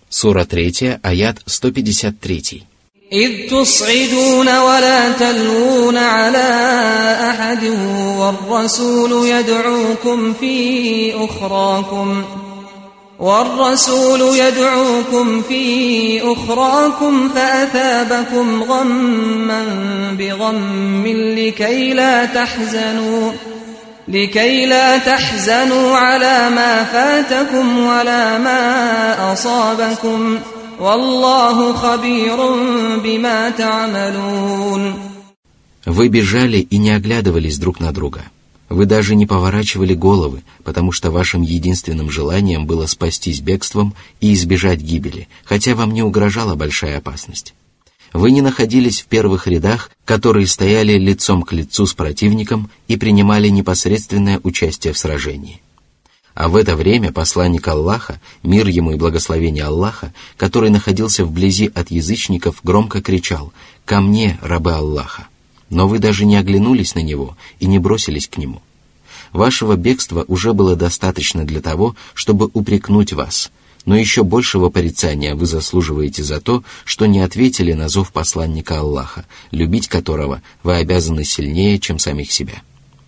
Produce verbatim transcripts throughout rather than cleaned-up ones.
Сура третья, аят сто пятьдесят три. إذ تصعدون ولا تلوون على أحد والرسول يدعوكم في أخراكم والرسول يدعوكم في أخراكم فأثابكم غما بغم لكي لا تحزنوا لكي لا تحزنوا على ما فاتكم ولا ما أصابكم والله خبير بما تعملون. Вы бежали и не оглядывались друг на друга. Вы даже не поворачивали головы, потому что вашим единственным желанием было спастись бегством и избежать гибели, хотя вам не угрожала большая опасность. Вы не находились в первых рядах, которые стояли лицом к лицу с противником и принимали непосредственное участие в сражении. А в это время посланник Аллаха, мир ему и благословение Аллаха, который находился вблизи от язычников, громко кричал: «Ко мне, рабы Аллаха!» Но вы даже не оглянулись на него и не бросились к нему. Вашего бегства уже было достаточно для того, чтобы упрекнуть вас, но еще большего порицания вы заслуживаете за то, что не ответили на зов посланника Аллаха, любить которого вы обязаны сильнее, чем самих себя.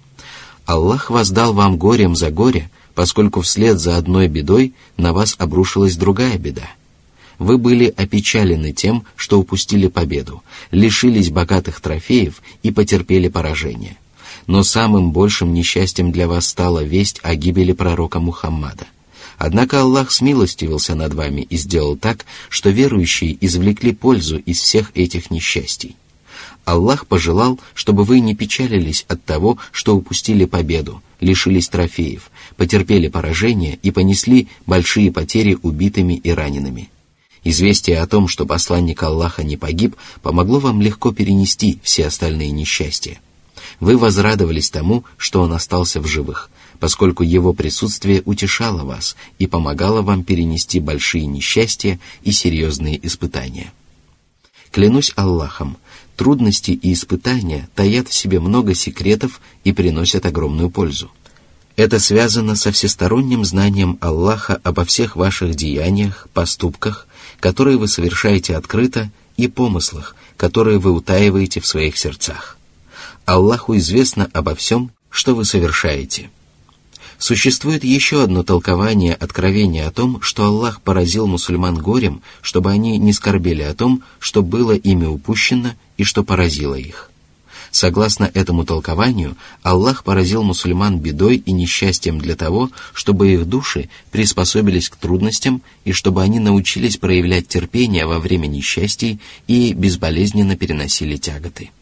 Аллах воздал вам горем за горе, поскольку вслед за одной бедой на вас обрушилась другая беда. Вы были опечалены тем, что упустили победу, лишились богатых трофеев и потерпели поражение. Но самым большим несчастьем для вас стала весть о гибели пророка Мухаммада. Однако Аллах смилостивился над вами и сделал так, что верующие извлекли пользу из всех этих несчастий. Аллах пожелал, чтобы вы не печалились от того, что упустили победу, лишились трофеев, потерпели поражение и понесли большие потери убитыми и ранеными. Известие о том, что посланник Аллаха не погиб, помогло вам легко перенести все остальные несчастья. Вы возрадовались тому, что он остался в живых, поскольку его присутствие утешало вас и помогало вам перенести большие несчастья и серьезные испытания. Клянусь Аллахом, трудности и испытания таят в себе много секретов и приносят огромную пользу. Это связано со всесторонним знанием Аллаха обо всех ваших деяниях, поступках, которые вы совершаете открыто, и помыслах, которые вы утаиваете в своих сердцах. Аллаху известно обо всем, что вы совершаете. Существует еще одно толкование откровения о том, что Аллах поразил мусульман горем, чтобы они не скорбели о том, что было ими упущено и что поразило их. Согласно этому толкованию, Аллах поразил мусульман бедой и несчастьем для того, чтобы их души приспособились к трудностям и чтобы они научились проявлять терпение во время несчастий и безболезненно переносили тяготы.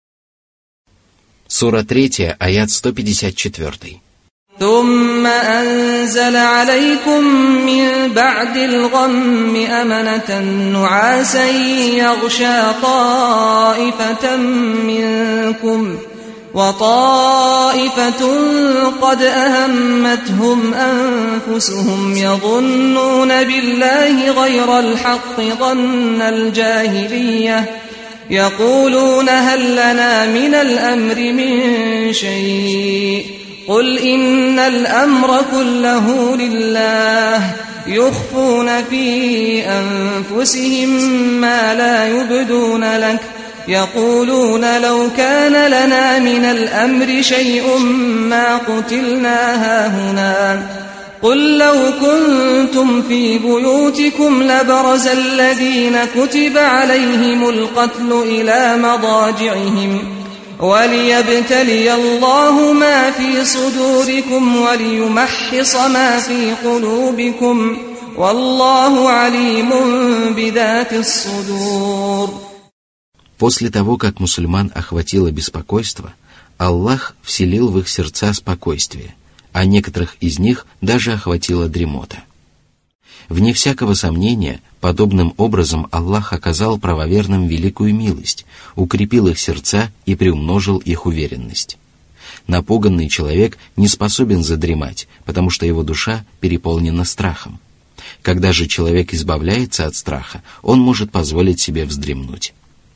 Сура третья, аят сто пятьдесят четыре. ثم أنزل عليكم من بعد الغم أمنة نعاسا يغشى طائفة منكم وطائفة قد أهمتهم أنفسهم يظنون بالله غير الحق ظن الجاهلية يقولون هل لنا من الأمر من شيء قل إن الأمر كله لله يخفون في أنفسهم ما لا يبدون لك يقولون لو كان لنا من الأمر شيء ما قتلنا هاهنا قل لو كنتم في بيوتكم لبرز الذين كتب عليهم القتل إلى مضاجعهم وليبتلي الله ما في صدوركم وليمحص ما في قلوبكم والله عليم بذات الصدور. После того, как мусульман охватило беспокойство, Аллах вселил в их сердца спокойствие, а некоторых из них даже охватила дремота. Вне всякого сомнения, подобным образом Аллах оказал правоверным великую милость, укрепил их сердца и приумножил их уверенность. Напуганный человек не способен задремать, потому что его душа переполнена страхом. Когда же человек избавляется от страха, он может позволить себе вздремнуть.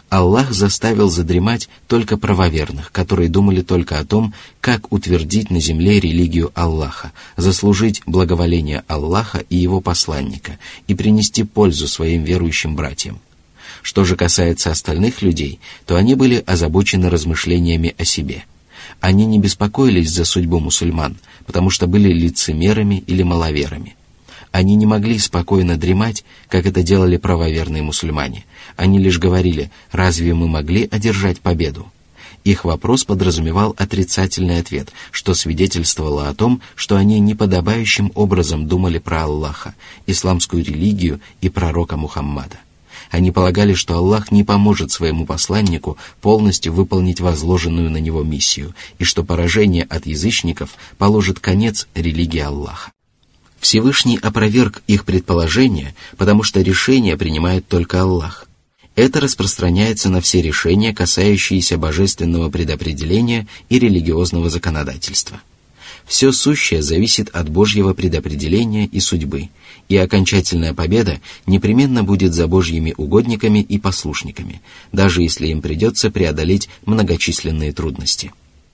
Аллах заставил задремать только правоверных, которые думали только о том, как утвердить на земле религию Аллаха, заслужить благоволение Аллаха и его посланника и принести пользу своим верующим братьям. Что же касается остальных людей, то они были озабочены размышлениями о себе. Они не беспокоились за судьбу мусульман, потому что были лицемерами или маловерами. Они не могли спокойно дремать, как это делали правоверные мусульмане. Они лишь говорили: «Разве мы могли одержать победу?» Их вопрос подразумевал отрицательный ответ, что свидетельствовало о том, что они неподобающим образом думали про Аллаха, исламскую религию и пророка Мухаммада. Они полагали, что Аллах не поможет своему посланнику полностью выполнить возложенную на него миссию, и что поражение от язычников положит конец религии Аллаха. Всевышний опроверг их предположение, потому что решение принимает только Аллах. Это распространяется на все решения, касающиеся божественного предопределения и религиозного законодательства. Все сущее зависит от Божьего предопределения и судьбы, и окончательная победа непременно будет за Божьими угодниками и послушниками, даже если им придется преодолеть многочисленные трудности.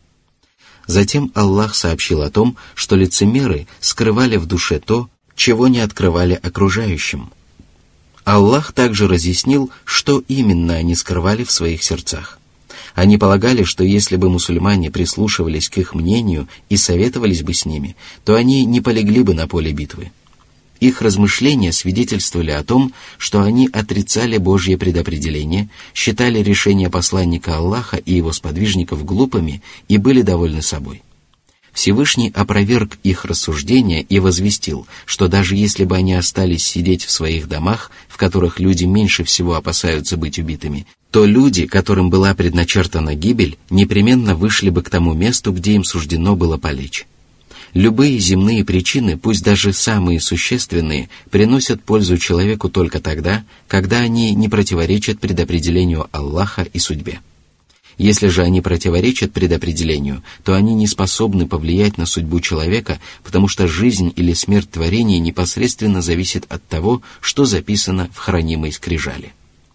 Затем Аллах сообщил о том, что лицемеры скрывали в душе то, чего не открывали окружающим. Аллах также разъяснил, что именно они скрывали в своих сердцах. Они полагали, что если бы мусульмане прислушивались к их мнению и советовались бы с ними, то они не полегли бы на поле битвы. Их размышления свидетельствовали о том, что они отрицали Божье предопределение, считали решения посланника Аллаха и его сподвижников глупыми и были довольны собой. Всевышний опроверг их рассуждения и возвестил, что даже если бы они остались сидеть в своих домах, в которых люди меньше всего опасаются быть убитыми, то люди, которым была предначертана гибель, непременно вышли бы к тому месту, где им суждено было полечь. Любые земные причины, пусть даже самые существенные, приносят пользу человеку только тогда, когда они не противоречат предопределению Аллаха и судьбе. Если же они противоречат предопределению, то они не способны повлиять на судьбу человека, потому что жизнь или смерть творения непосредственно зависит от того, что записано в хранимой скрижали.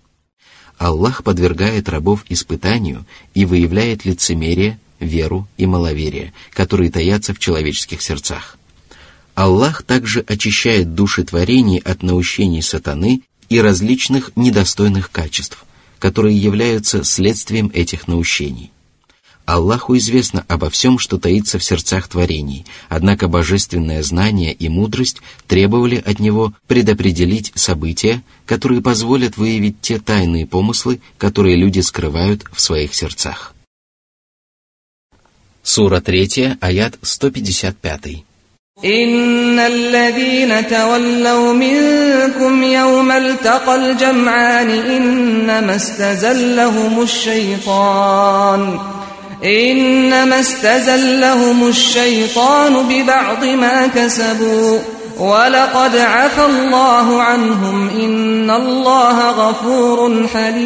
Аллах подвергает рабов испытанию и выявляет лицемерие, веру и маловерие, которые таятся в человеческих сердцах. Аллах также очищает души творений от наущений сатаны и различных недостойных качеств, которые являются следствием этих наущений. Аллаху известно обо всем, что таится в сердцах творений, однако божественное знание и мудрость требовали от него предопределить события, которые позволят выявить те тайные помыслы, которые люди скрывают в своих сердцах. Сура третья, аят сто пятьдесят пять. إن الذين تولوا منكم يوم التقى الجمعان إنما استزلهم الشيطان إنما استزلهم الشيطان ببعض ما كسبوا ولقد عفى الله عنهم إن الله غفور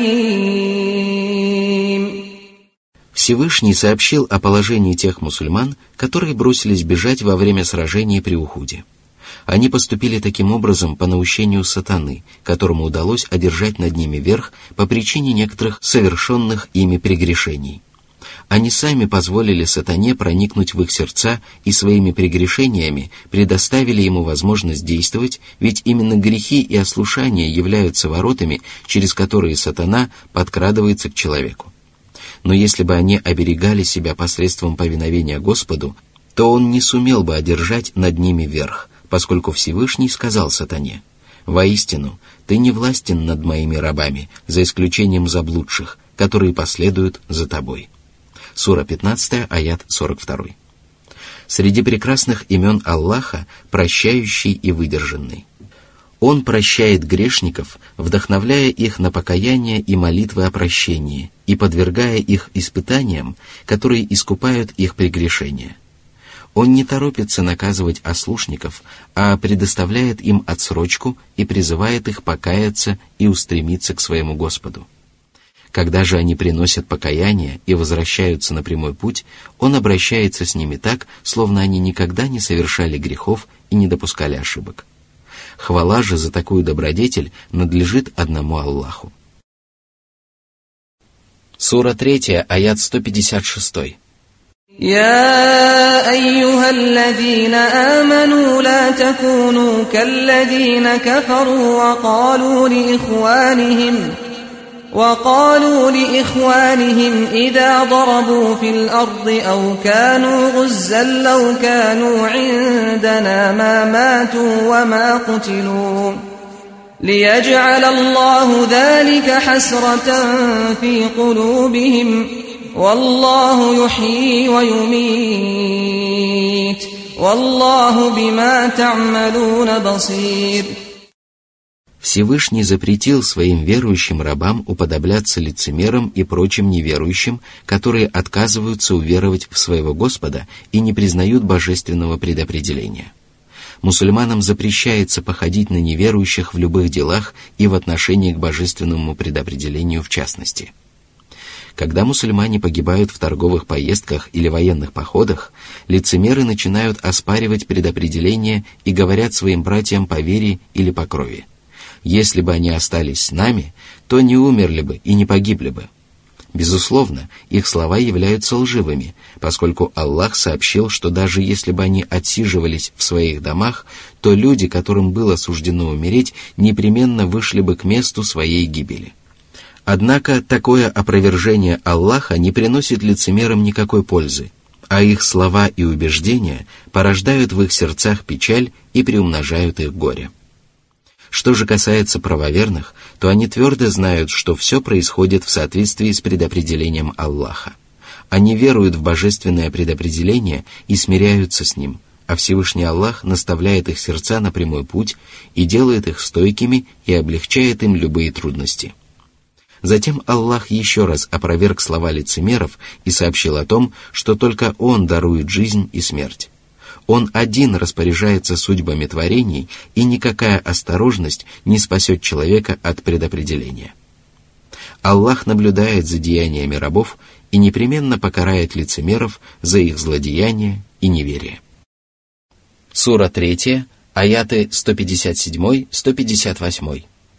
حليم. Всевышний сообщил о положении тех мусульман, которые бросились бежать во время сражения при Ухуде. Они поступили таким образом по наущению сатаны, которому удалось одержать над ними верх по причине некоторых совершенных ими прегрешений. Они сами позволили сатане проникнуть в их сердца и своими прегрешениями предоставили ему возможность действовать, ведь именно грехи и ослушания являются воротами, через которые сатана подкрадывается к человеку. Но если бы они оберегали себя посредством повиновения Господу, то он не сумел бы одержать над ними верх, поскольку Всевышний сказал сатане: «Воистину, ты не властен над моими рабами, за исключением заблудших, которые последуют за тобой». Сура пятнадцатая, аят сорок два. Среди прекрасных имен Аллаха прощающий и выдержанный. Он прощает грешников, вдохновляя их на покаяние и молитвы о прощении и подвергая их испытаниям, которые искупают их прегрешения. Он не торопится наказывать ослушников, а предоставляет им отсрочку и призывает их покаяться и устремиться к своему Господу. Когда же они приносят покаяние и возвращаются на прямой путь, он обращается с ними так, словно они никогда не совершали грехов и не допускали ошибок. Хвала же за такую добродетель надлежит одному Аллаху. Сура третья, аят сто пятьдесят шесть. يا أيها الذين آمنوا لا تكونوا كالذين كفروا وقالوا لإخوانهم وقالوا لإخوانهم إذا ضربوا في الأرض أو كانوا غزا لو كانوا عندنا ما ماتوا وما قتلوا ليجعل الله ذلك حسرة في قلوبهم والله يحيي ويميت والله بما تعملون بصير. Всевышний запретил своим верующим рабам уподобляться лицемерам и прочим неверующим, которые отказываются уверовать в своего Господа и не признают божественного предопределения. Мусульманам запрещается походить на неверующих в любых делах и в отношении к божественному предопределению в частности. Когда мусульмане погибают в торговых поездках или военных походах, лицемеры начинают оспаривать предопределение и говорят своим братьям по вере или по крови: если бы они остались с нами, то не умерли бы и не погибли бы. Безусловно, их слова являются лживыми, поскольку Аллах сообщил, что даже если бы они отсиживались в своих домах, то люди, которым было суждено умереть, непременно вышли бы к месту своей гибели. Однако такое опровержение Аллаха не приносит лицемерам никакой пользы, а их слова и убеждения порождают в их сердцах печаль и приумножают их горе. Что же касается правоверных, то они твердо знают, что все происходит в соответствии с предопределением Аллаха. Они веруют в божественное предопределение и смиряются с ним, а Всевышний Аллах наставляет их сердца на прямой путь и делает их стойкими и облегчает им любые трудности. Затем Аллах еще раз опроверг слова лицемеров и сообщил о том, что только Он дарует жизнь и смерть. Он один распоряжается судьбами творений, и никакая осторожность не спасет человека от предопределения. Аллах наблюдает за деяниями рабов и непременно покарает лицемеров за их злодеяния и неверие. Сура третья, аяты сто пятьдесят семь - сто пятьдесят восемь.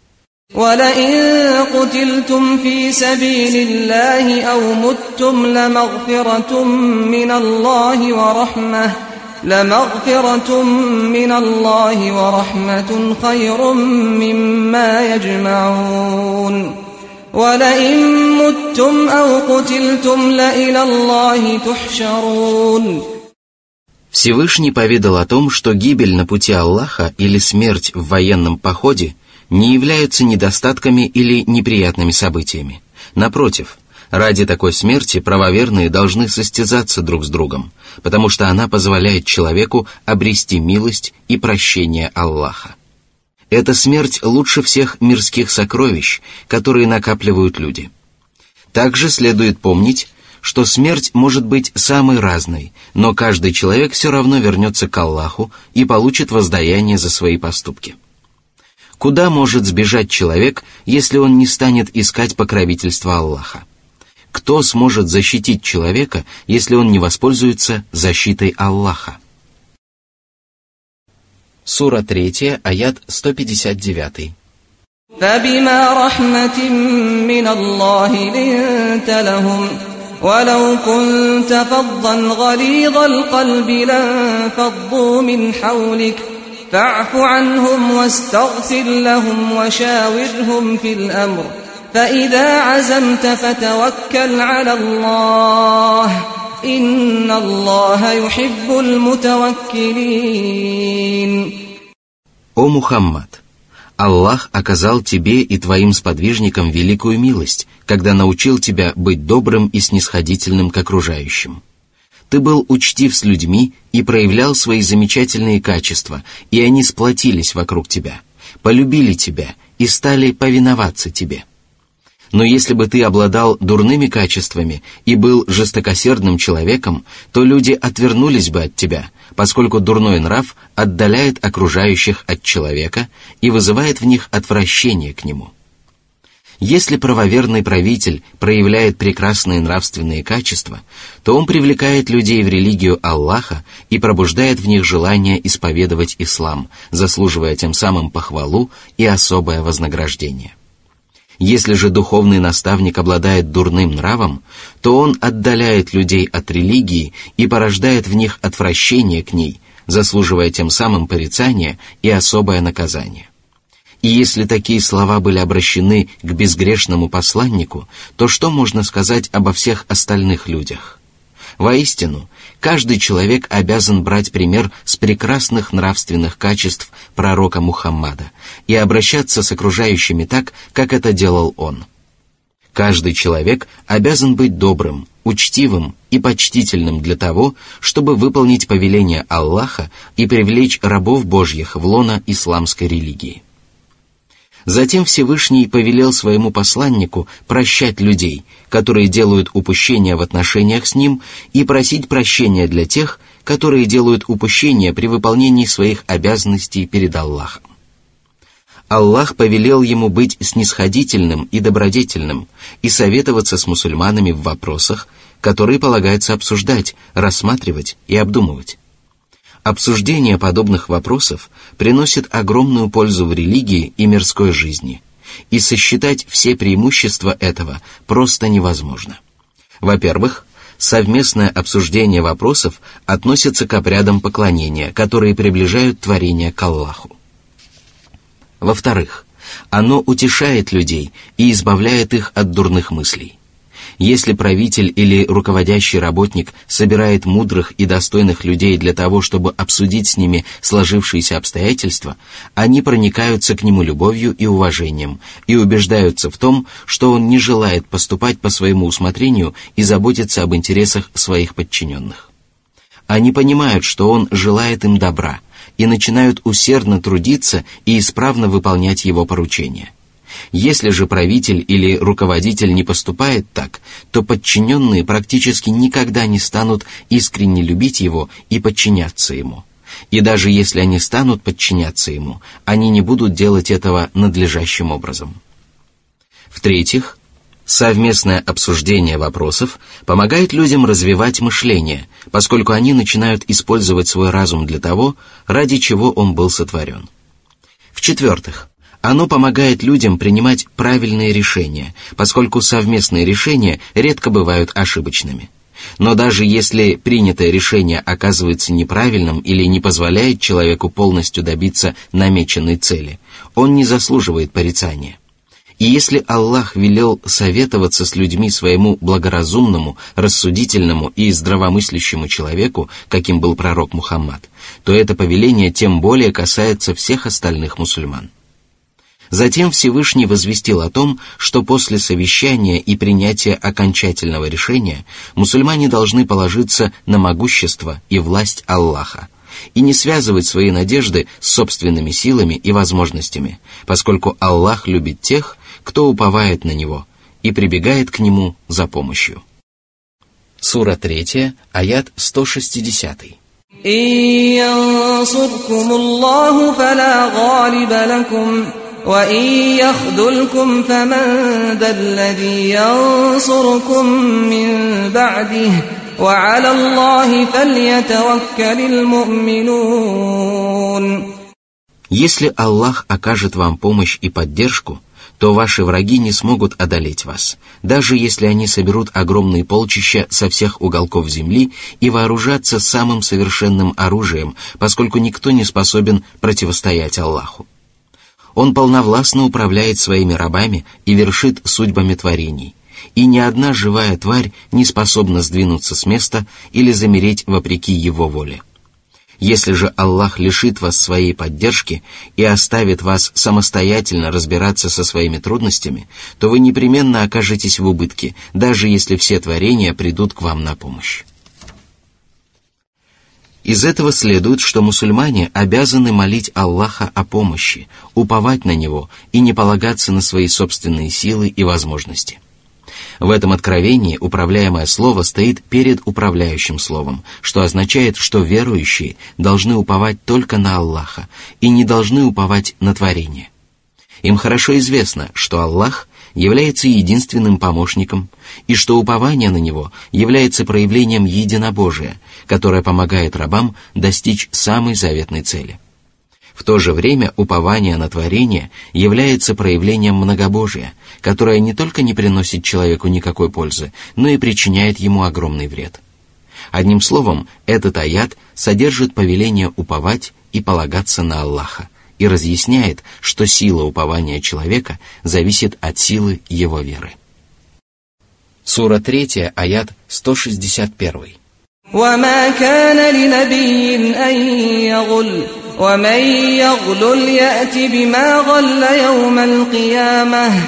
وَلَئِن قُتِلْتُمْ فِي سَبِيلِ اللَّهِ أَوْ مُتُّمْ لَمَغْفِرَةٌ مِّنَ اللَّهِ وَرَحْمَةٌ لَمَغْفِرَةٌ مِّنَ اللَّهِ وَرَحْمَةٌ خَيْرٌ مِّمَّا يَجْمَعُونَ وَلَئِن مُّتُّمْ أَوْ قُتِلْتُمْ لَإِلَى اللَّهِ تُحْشَرُونَ. Всевышний поведал о том, что гибель на пути Аллаха или смерть в военном походе не являются недостатками или неприятными событиями. Напротив, ради такой смерти правоверные должны состязаться друг с другом, потому что она позволяет человеку обрести милость и прощение Аллаха. Эта смерть лучше всех мирских сокровищ, которые накапливают люди. Также следует помнить, что смерть может быть самой разной, но каждый человек все равно вернется к Аллаху и получит воздаяние за свои поступки. Куда может сбежать человек, если он не станет искать покровительства Аллаха? Кто сможет защитить человека, если он не воспользуется защитой Аллаха? Сура третья, аят сто пятьдесят девять. فَبِمَا رَحْمَةٍ مِّنَ اللَّهِ لِنتَ لَهُمْ وَلَوْ كُنتَ فَظًّا غَلِيظَ الْقَلْبِ لَانفَضُّوا مِنْ حَوْلِكَ فَاعْفُ عَنْهُمْ وَاسْتَغْفِرْ لَهُمْ وَشَاوِرْهُمْ فِي الْأَمْرِ فَإِذَا عَزَمْتَ فَتَوَكَّلْ عَلَى اللَّهِ إِنَّ اللَّهَ يُحِبُّ الْمُتَوَكِّلِينَ. О Мухаммад! Аллах оказал тебе и твоим сподвижникам великую милость, когда научил тебя быть добрым и снисходительным к окружающим. Ты был учтив с людьми и проявлял свои замечательные качества, и они сплотились вокруг тебя, полюбили тебя и стали повиноваться тебе. Но если бы ты обладал дурными качествами и был жестокосердным человеком, то люди отвернулись бы от тебя, поскольку дурной нрав отдаляет окружающих от человека и вызывает в них отвращение к нему. Если правоверный правитель проявляет прекрасные нравственные качества, то он привлекает людей в религию Аллаха и пробуждает в них желание исповедовать ислам, заслуживая тем самым похвалу и особое вознаграждение. Если же духовный наставник обладает дурным нравом, то он отдаляет людей от религии и порождает в них отвращение к ней, заслуживая тем самым порицание и особое наказание. И если такие слова были обращены к безгрешному посланнику, то что можно сказать обо всех остальных людях? Воистину, каждый человек обязан брать пример с прекрасных нравственных качеств пророка Мухаммада и обращаться с окружающими так, как это делал он. Каждый человек обязан быть добрым, учтивым и почтительным для того, чтобы выполнить повеление Аллаха и привлечь рабов Божьих в лоно исламской религии. Затем Всевышний повелел своему посланнику прощать людей, которые делают упущения в отношениях с ним, и просить прощения для тех, которые делают упущения при выполнении своих обязанностей перед Аллахом. Аллах повелел ему быть снисходительным и добродетельным и советоваться с мусульманами в вопросах, которые полагается обсуждать, рассматривать и обдумывать. Обсуждение подобных вопросов приносит огромную пользу в религии и мирской жизни, и сосчитать все преимущества этого просто невозможно. Во-первых, совместное обсуждение вопросов относится к обрядам поклонения, которые приближают творение к Аллаху. Во-вторых, оно утешает людей и избавляет их от дурных мыслей. Если правитель или руководящий работник собирает мудрых и достойных людей для того, чтобы обсудить с ними сложившиеся обстоятельства, они проникаются к нему любовью и уважением и убеждаются в том, что он не желает поступать по своему усмотрению и заботиться об интересах своих подчиненных. Они понимают, что он желает им добра, и начинают усердно трудиться и исправно выполнять его поручения. Если же правитель или руководитель не поступает так, то подчиненные практически никогда не станут искренне любить его и подчиняться ему. И даже если они станут подчиняться ему, они не будут делать этого надлежащим образом. В-третьих, совместное обсуждение вопросов помогает людям развивать мышление, поскольку они начинают использовать свой разум для того, ради чего он был сотворен. В-четвертых, оно помогает людям принимать правильные решения, поскольку совместные решения редко бывают ошибочными. Но даже если принятое решение оказывается неправильным или не позволяет человеку полностью добиться намеченной цели, он не заслуживает порицания. И если Аллах велел советоваться с людьми своему благоразумному, рассудительному и здравомыслящему человеку, каким был пророк Мухаммад, то это повеление тем более касается всех остальных мусульман. Затем Всевышний возвестил о том, что после совещания и принятия окончательного решения мусульмане должны положиться на могущество и власть Аллаха и не связывать свои надежды с собственными силами и возможностями, поскольку Аллах любит тех, кто уповает на Него и прибегает к Нему за помощью. Сура третья, аят сто шестьдесят. وَإِنْ يَخْذُلْكُمْ فَمَنْ ذَا الَّذِي يَنْصُرُكُمْ مِنْ بَعْدِهِ وَعَلَى اللَّهِ فَلْيَتَوَكَّلِ الْمُؤْمِنُونَ. Если Аллах окажет вам помощь и поддержку, то ваши враги не смогут одолеть вас, даже если они соберут огромные полчища со всех уголков земли и вооружатся самым совершенным оружием, поскольку никто не способен противостоять Аллаху. Он полновластно управляет своими рабами и вершит судьбами творений, и ни одна живая тварь не способна сдвинуться с места или замереть вопреки его воле. Если же Аллах лишит вас своей поддержки и оставит вас самостоятельно разбираться со своими трудностями, то вы непременно окажетесь в убытке, даже если все творения придут к вам на помощь. Из этого следует, что мусульмане обязаны молить Аллаха о помощи, уповать на Него и не полагаться на свои собственные силы и возможности. В этом откровении управляемое слово стоит перед управляющим словом, что означает, что верующие должны уповать только на Аллаха и не должны уповать на творение. Им хорошо известно, что Аллах является единственным помощником, и что упование на Него является проявлением единобожия, которое помогает рабам достичь самой заветной цели. В то же время упование на творение является проявлением многобожия, которое не только не приносит человеку никакой пользы, но и причиняет ему огромный вред. Одним словом, этот аят содержит повеление уповать и полагаться на Аллаха и разъясняет, что сила упования человека зависит от силы его веры. Сура три, аят сто шестьдесят один. وما كان لنبي أن يغل ومن يغلل يأت بما غل يوم القيامة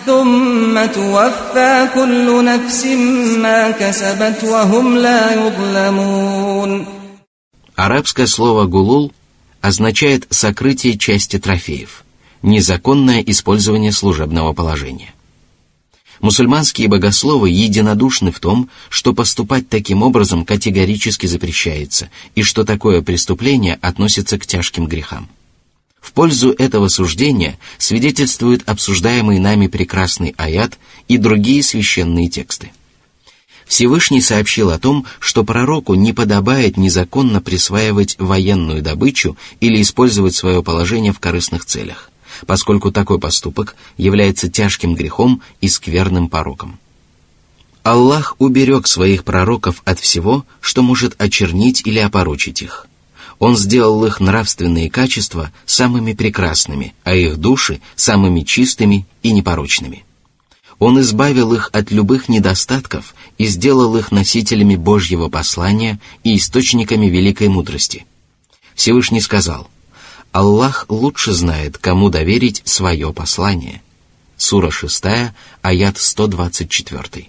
ثم توفى كل نفس ما كسبت وهم لا يظلمون. Арабское слово «гулул» означает сокрытие части трофеев, незаконное использование служебного положения. Мусульманские богословы единодушны в том, что поступать таким образом категорически запрещается, и что такое преступление относится к тяжким грехам. В пользу этого суждения свидетельствует обсуждаемый нами прекрасный аят и другие священные тексты. Всевышний сообщил о том, что пророку не подобает незаконно присваивать военную добычу или использовать свое положение в корыстных целях, поскольку такой поступок является тяжким грехом и скверным пороком. Аллах уберег своих пророков от всего, что может очернить или опорочить их. Он сделал их нравственные качества самыми прекрасными, а их души самыми чистыми и непорочными. Он избавил их от любых недостатков и сделал их носителями Божьего послания и источниками великой мудрости. Всевышний сказал: Аллах лучше знает, кому доверить свое послание. Сура шесть, аят сто двадцать четыре.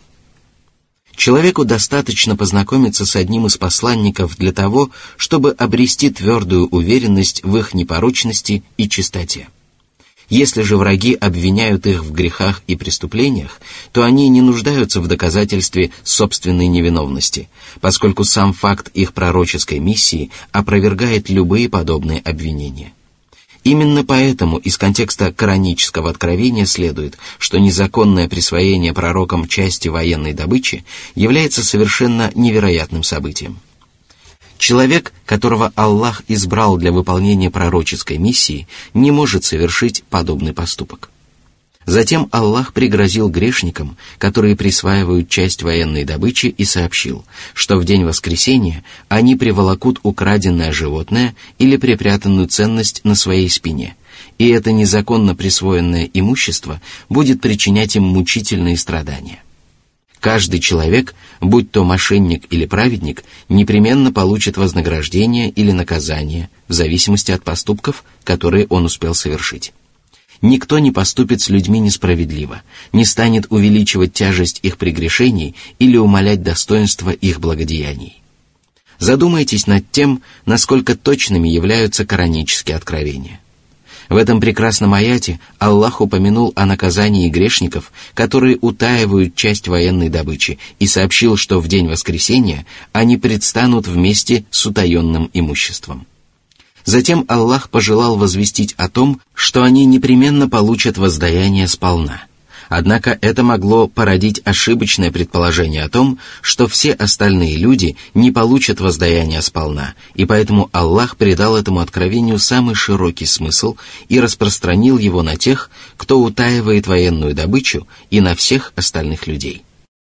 Человеку достаточно познакомиться с одним из посланников для того, чтобы обрести твердую уверенность в их непорочности и чистоте. Если же враги обвиняют их в грехах и преступлениях, то они не нуждаются в доказательстве собственной невиновности, поскольку сам факт их пророческой миссии опровергает любые подобные обвинения. Именно поэтому из контекста коранического откровения следует, что незаконное присвоение пророкам части военной добычи является совершенно невероятным событием. Человек, которого Аллах избрал для выполнения пророческой миссии, не может совершить подобный поступок. Затем Аллах пригрозил грешникам, которые присваивают часть военной добычи, и сообщил, что в день воскресения они приволокут украденное животное или припрятанную ценность на своей спине, и это незаконно присвоенное имущество будет причинять им мучительные страдания. Каждый человек, будь то мошенник или праведник, непременно получит вознаграждение или наказание в зависимости от поступков, которые он успел совершить. Никто не поступит с людьми несправедливо, не станет увеличивать тяжесть их прегрешений или умалять достоинство их благодеяний. Задумайтесь над тем, насколько точными являются коранические откровения. В этом прекрасном аяте Аллах упомянул о наказании грешников, которые утаивают часть военной добычи, и сообщил, что в день воскресения они предстанут вместе с утаенным имуществом. Затем Аллах пожелал возвестить о том, что они непременно получат воздаяние сполна. Однако это могло породить ошибочное предположение о том, что все остальные люди не получат воздаяние сполна, и поэтому Аллах придал этому откровению самый широкий смысл и распространил его на тех, кто утаивает военную добычу, и на всех остальных людей.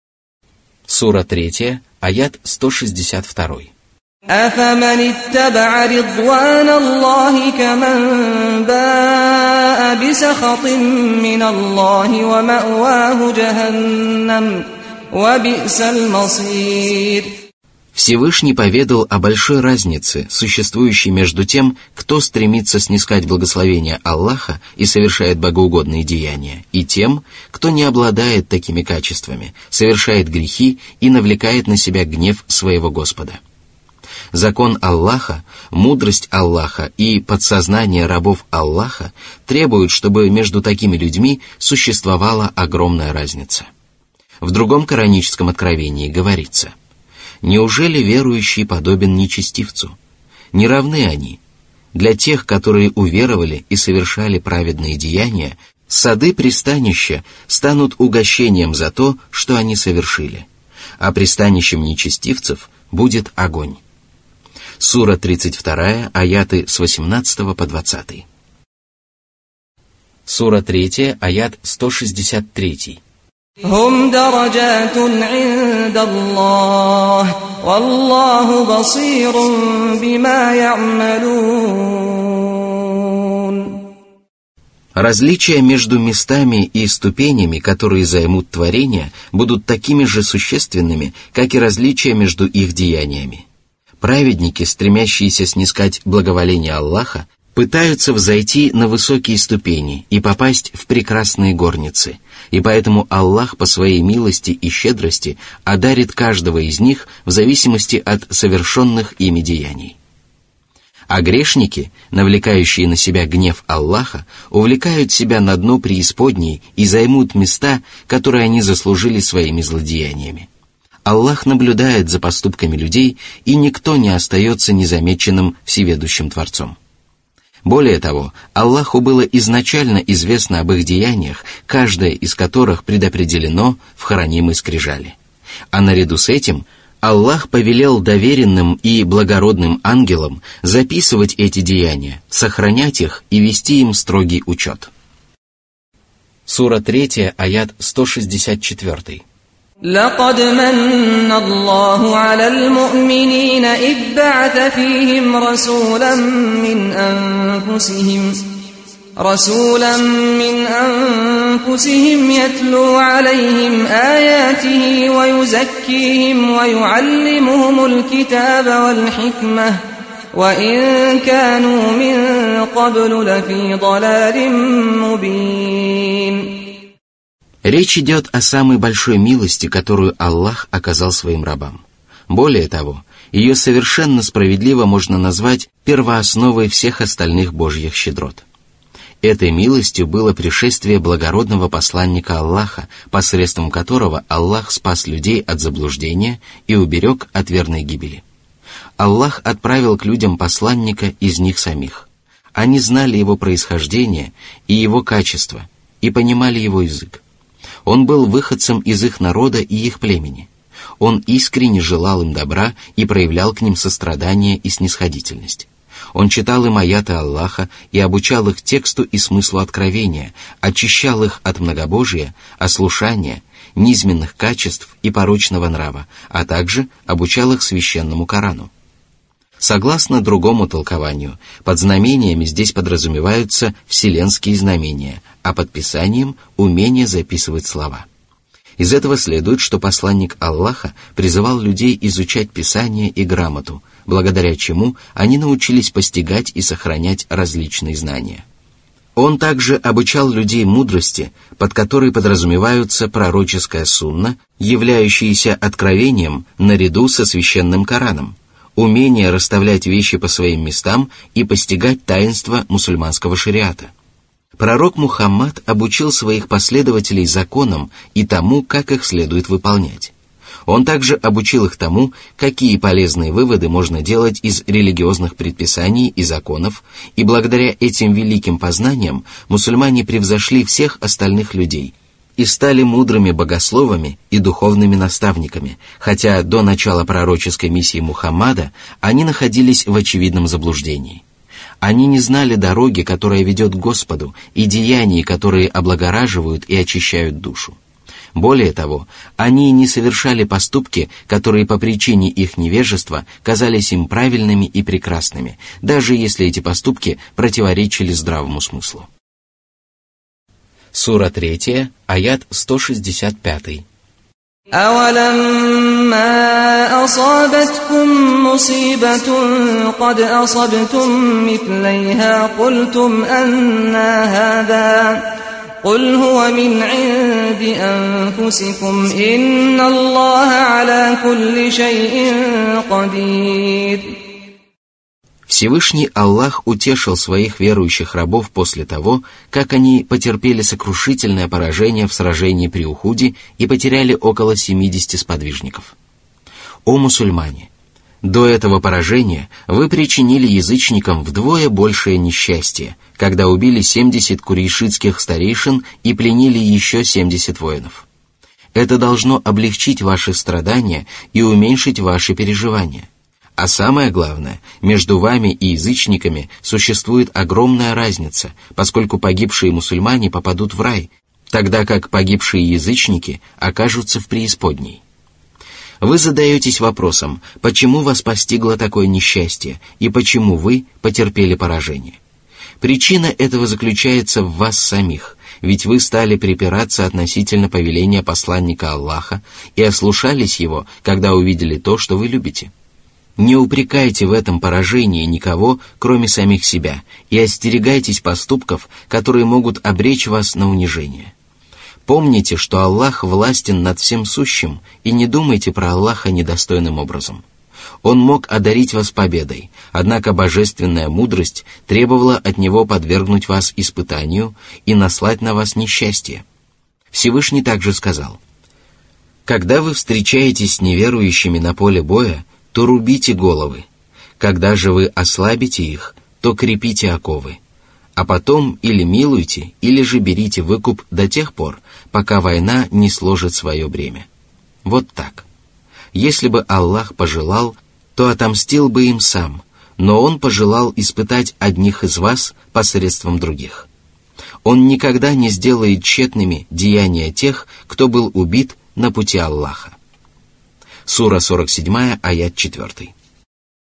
Сура три, аят сто шестьдесят два. أفمن اتبع رضوان الله كمن باء بسخط من الله ومأواه جهنم وبئس المصير. Всевышний поведал о большой разнице, существующей между тем, кто стремится снискать благословение Аллаха и совершает богоугодные деяния, и тем, кто не обладает такими качествами, совершает грехи и навлекает на себя гнев своего Господа. Закон Аллаха, мудрость Аллаха и подсознание рабов Аллаха требуют, чтобы между такими людьми существовала огромная разница. В другом кораническом откровении говорится: «Неужели верующий подобен нечестивцу? Не равны они. Для тех, которые уверовали и совершали праведные деяния, сады пристанища станут угощением за то, что они совершили, а пристанищем нечестивцев будет огонь». Сура тридцать два, аяты с восемнадцатого по двадцатый. Сура три, аят сто шестьдесят три. «Хум дараджатун инда Аллах, валлаху басирун бима я'малун». Различия между местами и ступенями, которые займут творения, будут такими же существенными, как и различия между их деяниями. Праведники, стремящиеся снискать благоволение Аллаха, пытаются взойти на высокие ступени и попасть в прекрасные горницы, и поэтому Аллах по своей милости и щедрости одарит каждого из них в зависимости от совершенных ими деяний. А грешники, навлекающие на себя гнев Аллаха, увлекают себя на дно преисподней и займут места, которые они заслужили своими злодеяниями. Аллах наблюдает за поступками людей, и никто не остается незамеченным всеведущим Творцом. Более того, Аллаху было изначально известно об их деяниях, каждое из которых предопределено в хранимой скрижали. А наряду с этим Аллах повелел доверенным и благородным ангелам записывать эти деяния, сохранять их и вести им строгий учет. Сура три, аят сто шестьдесят четыре. لقد من الله على المؤمنين إذ بعث فيهم رسولا من أنفسهم رسولا من أنفسهم يتلو عليهم آياته ويزكيهم ويعلمهم الكتاب والحكمة وإن كانوا من قبل لفي ضلال مبين. Речь идет о самой большой милости, которую Аллах оказал своим рабам. Более того, ее совершенно справедливо можно назвать первоосновой всех остальных Божьих щедрот. Этой милостью было пришествие благородного посланника Аллаха, посредством которого Аллах спас людей от заблуждения и уберег от верной гибели. Аллах отправил к людям посланника из них самих. Они знали его происхождение и его качество, и понимали его язык. Он был выходцем из их народа и их племени. Он искренне желал им добра и проявлял к ним сострадание и снисходительность. Он читал им аяты Аллаха и обучал их тексту и смыслу откровения, очищал их от многобожия, ослушания, низменных качеств и порочного нрава, а также обучал их священному Корану. Согласно другому толкованию, под знамениями здесь подразумеваются вселенские знамения, а под писанием – умение записывать слова. Из этого следует, что посланник Аллаха призывал людей изучать Писание и грамоту, благодаря чему они научились постигать и сохранять различные знания. Он также обучал людей мудрости, под которой подразумеваются пророческая сунна, являющаяся откровением наряду со священным Кораном, умение расставлять вещи по своим местам и постигать таинства мусульманского шариата. Пророк Мухаммад обучил своих последователей законам и тому, как их следует выполнять. Он также обучил их тому, какие полезные выводы можно делать из религиозных предписаний и законов, и благодаря этим великим познаниям мусульмане превзошли всех остальных людей и стали мудрыми богословами и духовными наставниками, хотя до начала пророческой миссии Мухаммада они находились в очевидном заблуждении. Они не знали дороги, которая ведет к Господу, и деяний, которые облагораживают и очищают душу. Более того, они не совершали поступки, которые по причине их невежества казались им правильными и прекрасными, даже если эти поступки противоречили здравому смыслу. Сура три, аят сто шестьдесят пять. أَوَلَمَّا أَصَابَتْكُم مُّصِيبَةٌ قَدْ أَصَبْتُم مِّثْلَيْهَا قُلْتُمْ أَنَّىٰ هَٰذَا قُلْ هُوَ مِنْ عِندِ أَنفُسِكُمْ إِنَّ اللَّهَ عَلَىٰ كُلِّ شَيْءٍ قَدِيرٌ. Всевышний Аллах утешил своих верующих рабов после того, как они потерпели сокрушительное поражение в сражении при Ухуде и потеряли около семидесяти сподвижников. О мусульмане! До этого поражения вы причинили язычникам вдвое большее несчастье, когда убили семьдесят курейшитских старейшин и пленили еще семьдесят воинов. Это должно облегчить ваши страдания и уменьшить ваши переживания. А самое главное, между вами и язычниками существует огромная разница, поскольку погибшие мусульмане попадут в рай, тогда как погибшие язычники окажутся в преисподней. Вы задаетесь вопросом, почему вас постигло такое несчастье и почему вы потерпели поражение. Причина этого заключается в вас самих, ведь вы стали припираться относительно повеления посланника Аллаха и ослушались его, когда увидели то, что вы любите. Не упрекайте в этом поражении никого, кроме самих себя, и остерегайтесь поступков, которые могут обречь вас на унижение. Помните, что Аллах властен над всем сущим, и не думайте про Аллаха недостойным образом. Он мог одарить вас победой, однако божественная мудрость требовала от Него подвергнуть вас испытанию и наслать на вас несчастье. Всевышний также сказал: «Когда вы встречаетесь с неверующими на поле боя, то рубите головы. Когда же вы ослабите их, то крепите оковы. А потом или милуйте, или же берите выкуп до тех пор, пока война не сложит свое бремя». Вот так. Если бы Аллах пожелал, то отомстил бы им сам, но Он пожелал испытать одних из вас посредством других. Он никогда не сделает тщетными деяния тех, кто был убит на пути Аллаха. Сура сорок семь, аят четыре.